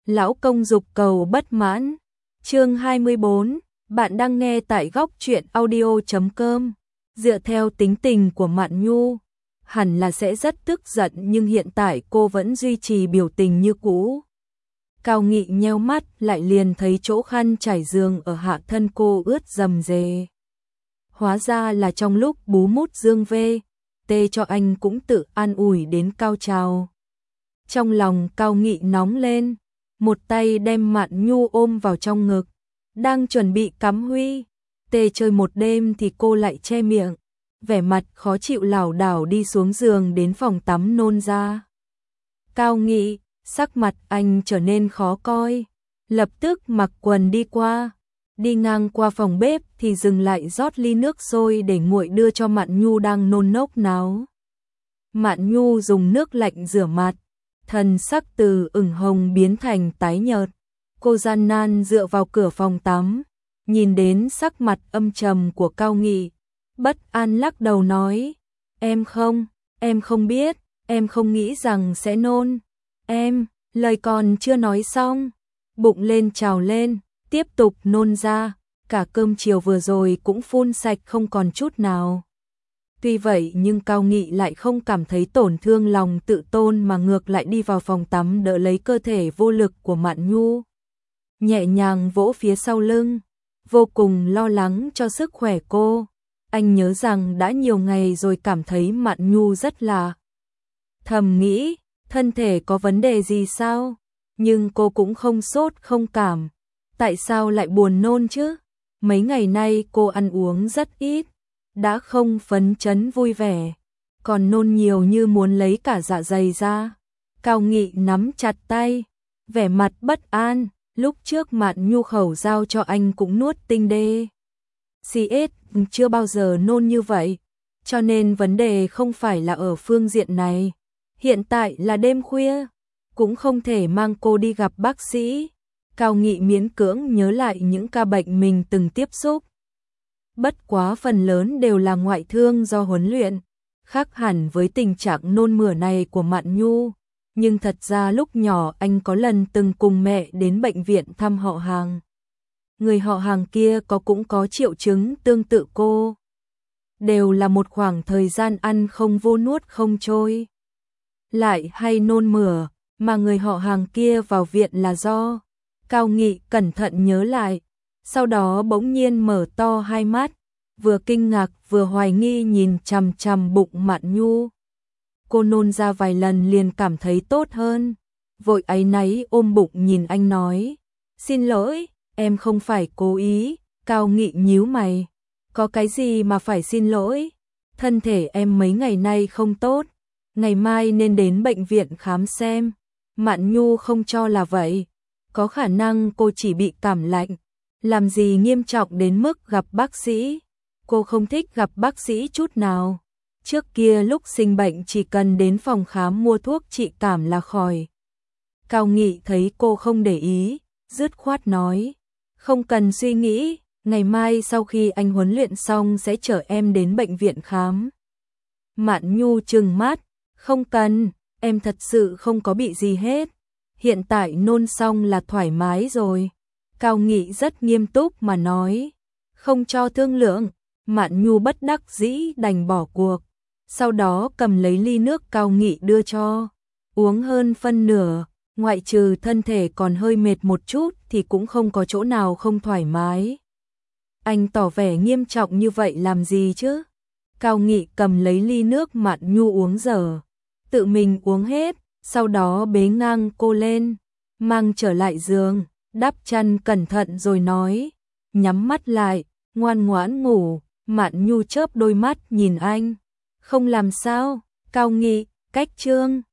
Lão công dục cầu bất mãn. Chương 24, bạn đang nghe tại góc truyện audio.com. Dựa theo tính tình của Mạn Nhu, hẳn là sẽ rất tức giận, nhưng hiện tại cô vẫn duy trì biểu tình như cũ. Cao Nghị nheo mắt lại liền thấy chỗ khăn trải giường ở hạ thân cô ướt rầm rề. Hóa ra là trong lúc bú mút dương vê, tê cho anh cũng tự an ủi đến cao trào. Trong lòng Cao Nghị nóng lên, một tay đem Mạn Nhu ôm vào trong ngực, đang chuẩn bị cắm huy. Tê chơi một đêm thì cô lại che miệng, vẻ mặt khó chịu lảo đảo đi xuống giường đến phòng tắm nôn ra. Cao Nghị, sắc mặt anh trở nên khó coi, lập tức mặc quần đi qua. Đi ngang qua phòng bếp thì dừng lại rót ly nước sôi để nguội đưa cho Mạn Nhu đang nôn nốc náo. Mạn Nhu dùng nước lạnh rửa mặt, thần sắc từ ửng hồng biến thành tái nhợt. Cô gian nan dựa vào cửa phòng tắm, nhìn đến sắc mặt âm trầm của Cao Nghị, bất an lắc đầu nói: em không biết, em không nghĩ rằng sẽ nôn. Lời còn chưa nói xong, bụng lên trào lên, tiếp tục nôn ra, cả cơm chiều vừa rồi cũng phun sạch không còn chút nào. Tuy vậy nhưng Cao Nghị lại không cảm thấy tổn thương lòng tự tôn, mà ngược lại đi vào phòng tắm đỡ lấy cơ thể vô lực của Mạn Nhu, nhẹ nhàng vỗ phía sau lưng, vô cùng lo lắng cho sức khỏe cô. Anh nhớ rằng đã nhiều ngày rồi cảm thấy Mạn Nhu rất lạ. Thầm nghĩ, thân thể có vấn đề gì sao? Nhưng cô cũng không sốt không cảm. Tại sao lại buồn nôn chứ? Mấy ngày nay cô ăn uống rất ít, đã không phấn chấn vui vẻ, còn nôn nhiều như muốn lấy cả dạ dày ra. Cao Nghị nắm chặt tay, vẻ mặt bất an. Lúc trước Mạn Nhu khẩu giao cho anh cũng nuốt tinh đê. CS chưa bao giờ nôn như vậy, cho nên vấn đề không phải là ở phương diện này. Hiện tại là đêm khuya, cũng không thể mang cô đi gặp bác sĩ. Cao Nghị miễn cưỡng nhớ lại những ca bệnh mình từng tiếp xúc. Bất quá phần lớn đều là ngoại thương do huấn luyện, khác hẳn với tình trạng nôn mửa này của Mạn Nhu. Nhưng thật ra lúc nhỏ anh có lần từng cùng mẹ đến bệnh viện thăm họ hàng. Người họ hàng kia cũng có triệu chứng tương tự cô. Đều là một khoảng thời gian ăn không vô nuốt không trôi, lại hay nôn mửa, mà người họ hàng kia vào viện là do. Cao Nghị cẩn thận nhớ lại, sau đó bỗng nhiên mở to hai mắt, vừa kinh ngạc vừa hoài nghi nhìn chằm chằm bụng Mạn Nhu. Cô nôn ra vài lần liền cảm thấy tốt hơn, vội áy náy ôm bụng nhìn anh nói: xin lỗi, em không phải cố ý. Cao Nghị nhíu mày: có cái gì mà phải xin lỗi? Thân thể em mấy ngày nay không tốt, ngày mai nên đến bệnh viện khám xem. Mạn Nhu không cho là vậy, có khả năng cô chỉ bị cảm lạnh, làm gì nghiêm trọng đến mức gặp bác sĩ. Cô không thích gặp bác sĩ chút nào. Trước kia lúc sinh bệnh chỉ cần đến phòng khám mua thuốc trị cảm là khỏi. Cao Nghị thấy cô không để ý, dứt khoát nói: không cần suy nghĩ, ngày mai sau khi anh huấn luyện xong sẽ chở em đến bệnh viện khám. Mạn Nhu trừng mắt: không cần, em thật sự không có bị gì hết, hiện tại nôn xong là thoải mái rồi. Cao Nghị rất nghiêm túc mà nói, không cho thương lượng. Mạn Nhu bất đắc dĩ đành bỏ cuộc, sau đó cầm lấy ly nước Cao Nghị đưa cho, uống hơn phân nửa, ngoại trừ thân thể còn hơi mệt một chút thì cũng không có chỗ nào không thoải mái. Anh tỏ vẻ nghiêm trọng như vậy làm gì chứ? Cao Nghị cầm lấy ly nước Mạn Nhu uống dở, tự mình uống hết, sau đó bế ngang cô lên, mang trở lại giường, đắp chăn cẩn thận rồi nói: nhắm mắt lại, ngoan ngoãn ngủ. Mạn Nhu chớp đôi mắt nhìn anh: không làm sao? Cao Nghị, cách chương